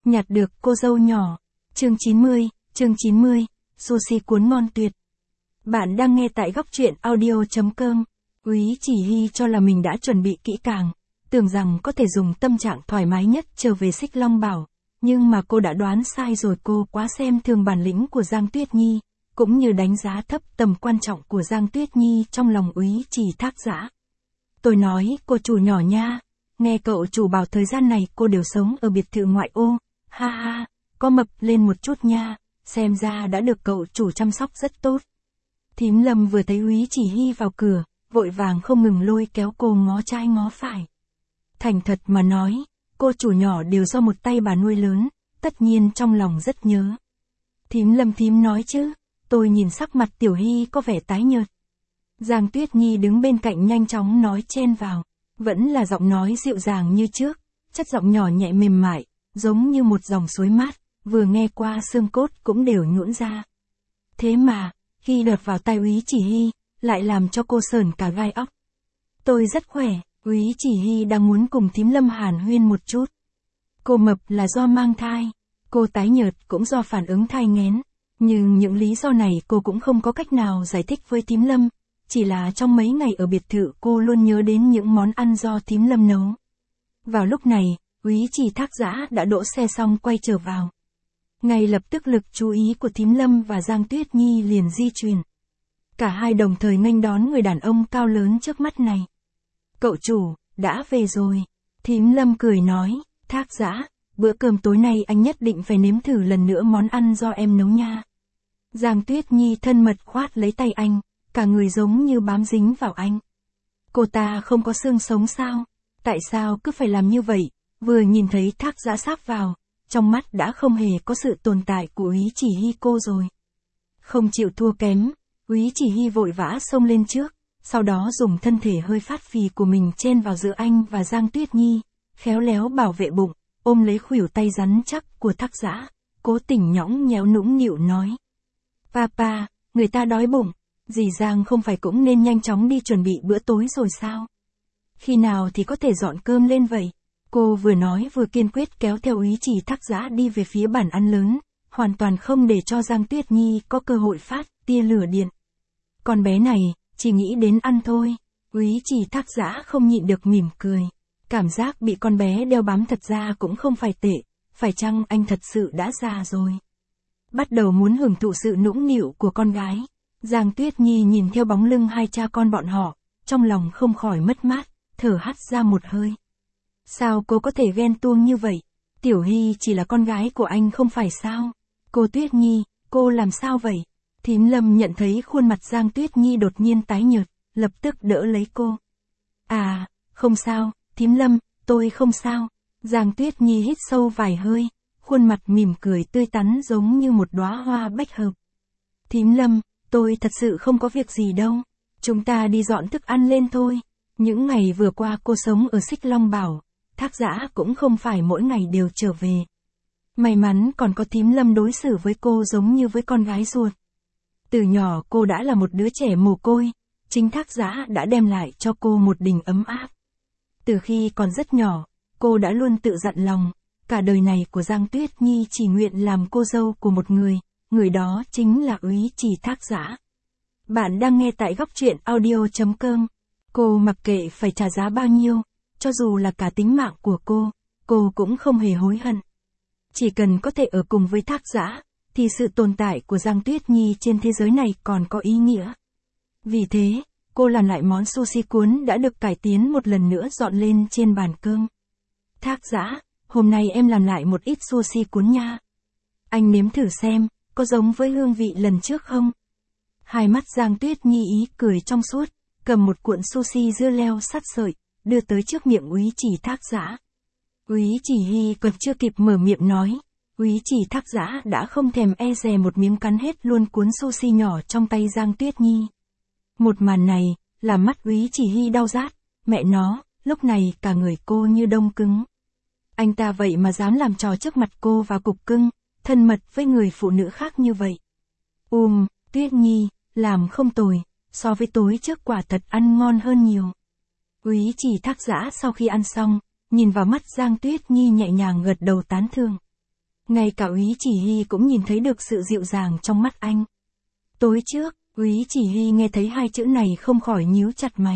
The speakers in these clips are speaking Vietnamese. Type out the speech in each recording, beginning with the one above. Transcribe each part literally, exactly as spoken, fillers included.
Nhặt được cô dâu nhỏ. Chương chín mươi, chương chín mươi, sushi cuốn ngon tuyệt. Bạn đang nghe tại góc truyện audio chấm com. Úy Chỉ Hy cho là mình đã chuẩn bị kỹ càng, tưởng rằng có thể dùng tâm trạng thoải mái nhất trở về Xích Long Bảo, nhưng mà cô đã đoán sai rồi. Cô quá xem thường bản lĩnh của Giang Tuyết Nhi, cũng như đánh giá thấp tầm quan trọng của Giang Tuyết Nhi trong lòng Úy Chỉ Thác Dã. Tôi nói, cô chủ nhỏ nha, nghe cậu chủ bảo thời gian này cô đều sống ở biệt thự ngoại ô, ha ha, có mập lên một chút nha, xem ra đã được cậu chủ chăm sóc rất tốt. Thím Lâm vừa thấy Úy Chỉ Hy vào cửa, vội vàng không ngừng lôi kéo cô ngó trái ngó phải. Thành thật mà nói, cô chủ nhỏ đều do một tay bà nuôi lớn, tất nhiên trong lòng rất nhớ. Thím Lâm thím nói chứ, tôi nhìn sắc mặt Tiểu Hy có vẻ tái nhợt. Giang Tuyết Nhi đứng bên cạnh nhanh chóng nói chen vào, vẫn là giọng nói dịu dàng như trước, chất giọng nhỏ nhẹ mềm mại, giống như một dòng suối mát, vừa nghe qua xương cốt cũng đều nhũn ra. Thế mà, khi đợt vào tai Úy Chỉ Hy, lại làm cho cô sởn cả gai óc. Tôi rất khỏe, Úy Chỉ Hy đang muốn cùng thím Lâm hàn huyên một chút. Cô mập là do mang thai, cô tái nhợt cũng do phản ứng thai nghén, nhưng những lý do này cô cũng không có cách nào giải thích với thím Lâm, chỉ là trong mấy ngày ở biệt thự cô luôn nhớ đến những món ăn do thím Lâm nấu. Vào lúc này, Úy Chỉ Thác Dã đã đỗ xe xong quay trở vào. Ngay lập tức lực chú ý của thím Lâm và Giang Tuyết Nhi liền di chuyển. Cả hai đồng thời nghênh đón người đàn ông cao lớn trước mắt này. Cậu chủ, đã về rồi. Thím Lâm cười nói, Thác Dã, bữa cơm tối nay anh nhất định phải nếm thử lần nữa món ăn do em nấu nha. Giang Tuyết Nhi thân mật khoát lấy tay anh, cả người giống như bám dính vào anh. Cô ta không có xương sống sao? Tại sao cứ phải làm như vậy? Vừa nhìn thấy Thác Dã sáp vào, trong mắt đã không hề có sự tồn tại của Úy Chỉ Hy cô rồi. Không chịu thua kém, Úy Chỉ Hy vội vã xông lên trước, sau đó dùng thân thể hơi phát phì của mình chen vào giữa anh và Giang Tuyết Nhi, khéo léo bảo vệ bụng, ôm lấy khuỷu tay rắn chắc của Thác Dã, cố tình nhõng nhẽo nũng nịu nói. Papa, người ta đói bụng, dì Giang không phải cũng nên nhanh chóng đi chuẩn bị bữa tối rồi sao? Khi nào thì có thể dọn cơm lên vậy? Cô vừa nói vừa kiên quyết kéo theo Úy Chỉ Thác Dã đi về phía bàn ăn lớn, hoàn toàn không để cho Giang Tuyết Nhi có cơ hội phát tia lửa điện. Con bé này, chỉ nghĩ đến ăn thôi. Úy Chỉ Thác Dã không nhịn được mỉm cười. Cảm giác bị con bé đeo bám thật ra cũng không phải tệ, phải chăng anh thật sự đã già rồi? Bắt đầu muốn hưởng thụ sự nũng nịu của con gái. Giang Tuyết Nhi nhìn theo bóng lưng hai cha con bọn họ, trong lòng không khỏi mất mát, thở hắt ra một hơi. Sao cô có thể ghen tuông như vậy? Tiểu Hy chỉ là con gái của anh không phải sao? Cô Tuyết Nhi, cô làm sao vậy? Thím Lâm nhận thấy khuôn mặt Giang Tuyết Nhi đột nhiên tái nhợt, lập tức đỡ lấy cô. À, không sao, thím Lâm, tôi không sao. Giang Tuyết Nhi hít sâu vài hơi, khuôn mặt mỉm cười tươi tắn giống như một đóa hoa bách hợp. Thím Lâm, tôi thật sự không có việc gì đâu. Chúng ta đi dọn thức ăn lên thôi. Những ngày vừa qua cô sống ở Xích Long Bảo, Thác Dã cũng không phải mỗi ngày đều trở về. May mắn còn có thím Lâm đối xử với cô giống như với con gái ruột. Từ nhỏ cô đã là một đứa trẻ mồ côi, chính Thác Dã đã đem lại cho cô một đình ấm áp. Từ khi còn rất nhỏ, cô đã luôn tự dặn lòng, cả đời này của Giang Tuyết Nhi chỉ nguyện làm cô dâu của một người, người đó chính là Úy Chỉ Thác Dã. Bạn đang nghe tại góc truyện audio chấm com. Cô mặc kệ phải trả giá bao nhiêu, cho dù là cả tính mạng của cô, cô cũng không hề hối hận. Chỉ cần có thể ở cùng với Thác Dã, thì sự tồn tại của Giang Tuyết Nhi trên thế giới này còn có ý nghĩa. Vì thế, cô làm lại món sushi cuốn đã được cải tiến một lần nữa dọn lên trên bàn cơm. Thác Dã, hôm nay em làm lại một ít sushi cuốn nha. Anh nếm thử xem, có giống với hương vị lần trước không? Hai mắt Giang Tuyết Nhi ý cười trong suốt, cầm một cuộn sushi dưa leo sắt sợi, đưa tới trước miệng Úy Chỉ Thác Dã. Úy Chỉ Hy còn chưa kịp mở miệng nói, Úy Chỉ Thác Dã đã không thèm e dè một miếng cắn hết luôn cuốn sushi nhỏ trong tay Giang Tuyết Nhi. Một màn này, làm mắt Úy Chỉ Hy đau rát, mẹ nó, lúc này cả người cô như đông cứng. Anh ta vậy mà dám làm trò trước mặt cô và cục cưng, thân mật với người phụ nữ khác như vậy. Ùm, Tuyết Nhi, làm không tồi, so với tối trước quả thật ăn ngon hơn nhiều. Úy Chỉ Thác Dã sau khi ăn xong, nhìn vào mắt Giang Tuyết Nhi nhẹ nhàng gật đầu tán thưởng. Ngay cả Úy Chỉ Hy cũng nhìn thấy được sự dịu dàng trong mắt anh. Tối trước, Úy Chỉ Hy nghe thấy hai chữ này không khỏi nhíu chặt mày.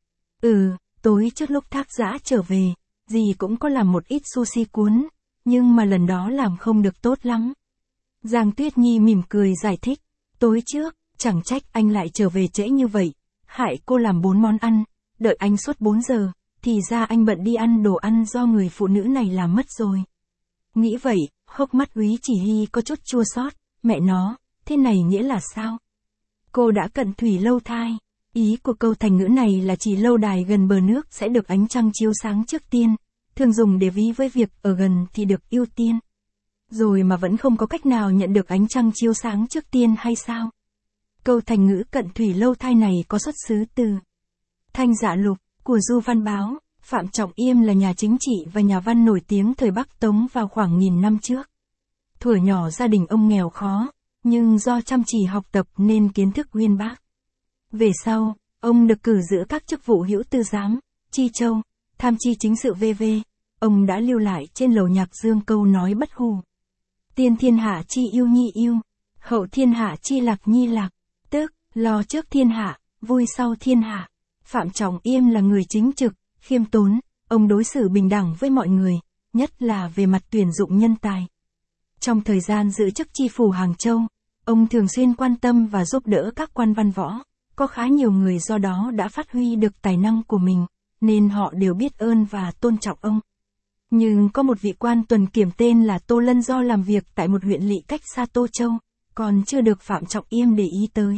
Ừ, tối trước lúc Thác Dã trở về, dì cũng có làm một ít sushi cuốn, nhưng mà lần đó làm không được tốt lắm. Giang Tuyết Nhi mỉm cười giải thích, tối trước, chẳng trách anh lại trở về trễ như vậy, hại cô làm bốn món ăn, đợi anh suốt bốn giờ, thì ra anh bận đi ăn đồ ăn do người phụ nữ này làm mất rồi. Nghĩ vậy, hốc mắt Úy Chỉ Hy có chút chua xót, mẹ nó, thế này nghĩa là sao? Cô đã cận thủy lâu thai, ý của câu thành ngữ này là chỉ lâu đài gần bờ nước sẽ được ánh trăng chiếu sáng trước tiên, thường dùng để ví với việc ở gần thì được ưu tiên. Rồi mà vẫn không có cách nào nhận được ánh trăng chiếu sáng trước tiên hay sao? Câu thành ngữ cận thủy lâu thai này có xuất xứ từ Thanh Dạ Lục của Du Văn Báo. Phạm Trọng Yêm là nhà chính trị và nhà văn nổi tiếng thời Bắc Tống vào khoảng nghìn năm trước. Thuở nhỏ gia đình ông nghèo khó, nhưng do chăm chỉ học tập nên kiến thức uyên bác. Về sau, ông được cử giữ các chức vụ hữu tư giám, chi châu, tham chi chính sự vân vân. Ông đã lưu lại trên lầu nhạc dương câu nói bất hủ. Tiên thiên hạ chi yêu nhi yêu, hậu thiên hạ chi lạc nhi lạc, tức, lo trước thiên hạ, vui sau thiên hạ. Phạm Trọng Yêm là người chính trực, khiêm tốn, ông đối xử bình đẳng với mọi người, nhất là về mặt tuyển dụng nhân tài. Trong thời gian giữ chức chi phủ Hàng Châu, ông thường xuyên quan tâm và giúp đỡ các quan văn võ, có khá nhiều người do đó đã phát huy được tài năng của mình, nên họ đều biết ơn và tôn trọng ông. Nhưng có một vị quan tuần kiểm tên là Tô Lân do làm việc tại một huyện lỵ cách xa Tô Châu, còn chưa được Phạm Trọng Yêm để ý tới.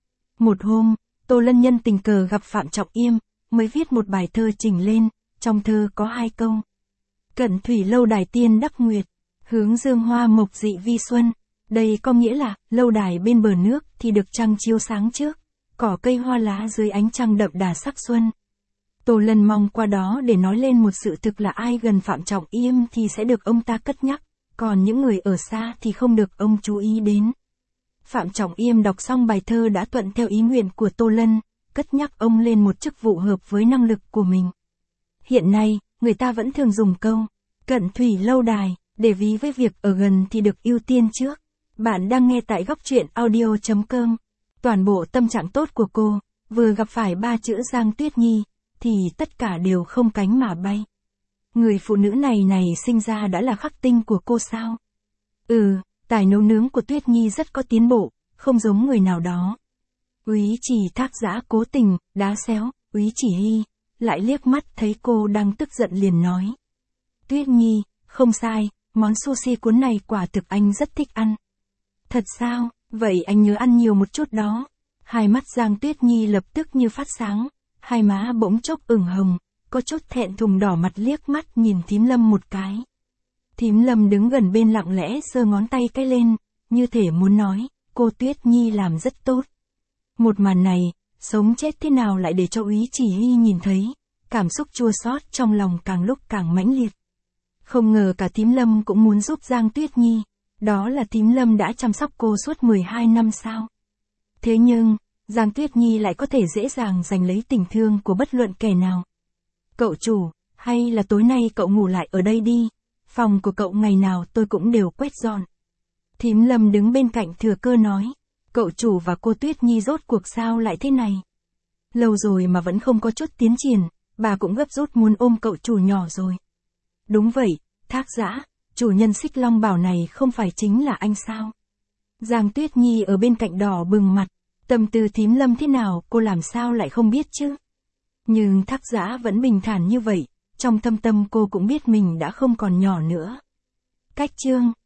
Một hôm, Tô Lân nhân tình cờ gặp Phạm Trọng Yêm, mới viết một bài thơ chỉnh lên, trong thơ có hai câu. Cận thủy lâu đài tiên đắc nguyệt, hướng dương hoa mộc dị vi xuân. Đây có nghĩa là, lâu đài bên bờ nước thì được trăng chiếu sáng trước, cỏ cây hoa lá dưới ánh trăng đậm đà sắc xuân. Tô Lân mong qua đó để nói lên một sự thực là ai gần Phạm Trọng Yêm thì sẽ được ông ta cất nhắc, còn những người ở xa thì không được ông chú ý đến. Phạm Trọng Yêm đọc xong bài thơ đã thuận theo ý nguyện của Tô Lân, cất nhắc ông lên một chức vụ hợp với năng lực của mình. Hiện nay, người ta vẫn thường dùng câu, cận thủy lâu đài, để ví với việc ở gần thì được ưu tiên trước. Bạn đang nghe tại góc truyện audio chấm com. Toàn bộ tâm trạng tốt của cô, vừa gặp phải ba chữ Giang Tuyết Nhi, thì tất cả đều không cánh mà bay. Người phụ nữ này này sinh ra đã là khắc tinh của cô sao? Ừ, tài nấu nướng của Tuyết Nhi rất có tiến bộ, không giống người nào đó. Úy Chỉ Thác Dã cố tình, đá xéo, Úy Chỉ Hy, lại liếc mắt thấy cô đang tức giận liền nói. Tuyết Nhi, không sai, món sushi cuốn này quả thực anh rất thích ăn. Thật sao, vậy anh nhớ ăn nhiều một chút đó. Hai mắt Giang Tuyết Nhi lập tức như phát sáng, hai má bỗng chốc ửng hồng, có chút thẹn thùng đỏ mặt liếc mắt nhìn Thím Lâm một cái. Thím Lâm đứng gần bên lặng lẽ giơ ngón tay cái lên, như thể muốn nói, cô Tuyết Nhi làm rất tốt. Một màn này, sống chết thế nào lại để cho Úy Chỉ Hy nhìn thấy, cảm xúc chua xót trong lòng càng lúc càng mãnh liệt. Không ngờ cả Thím Lâm cũng muốn giúp Giang Tuyết Nhi, đó là Thím Lâm đã chăm sóc cô suốt mười hai năm sao. Thế nhưng, Giang Tuyết Nhi lại có thể dễ dàng giành lấy tình thương của bất luận kẻ nào. Cậu chủ, hay là tối nay cậu ngủ lại ở đây đi, phòng của cậu ngày nào tôi cũng đều quét dọn. Thím Lâm đứng bên cạnh thừa cơ nói, cậu chủ và cô Tuyết Nhi rốt cuộc sao lại thế này. Lâu rồi mà vẫn không có chút tiến triển, bà cũng gấp rút muốn ôm cậu chủ nhỏ rồi. Đúng vậy, Thác Dã, chủ nhân Xích Long Bảo này không phải chính là anh sao? Giang Tuyết Nhi ở bên cạnh đỏ bừng mặt, tâm tư Thím Lâm thế nào cô làm sao lại không biết chứ? Nhưng Thác Dã vẫn bình thản như vậy, trong thâm tâm cô cũng biết mình đã không còn nhỏ nữa. Cách chương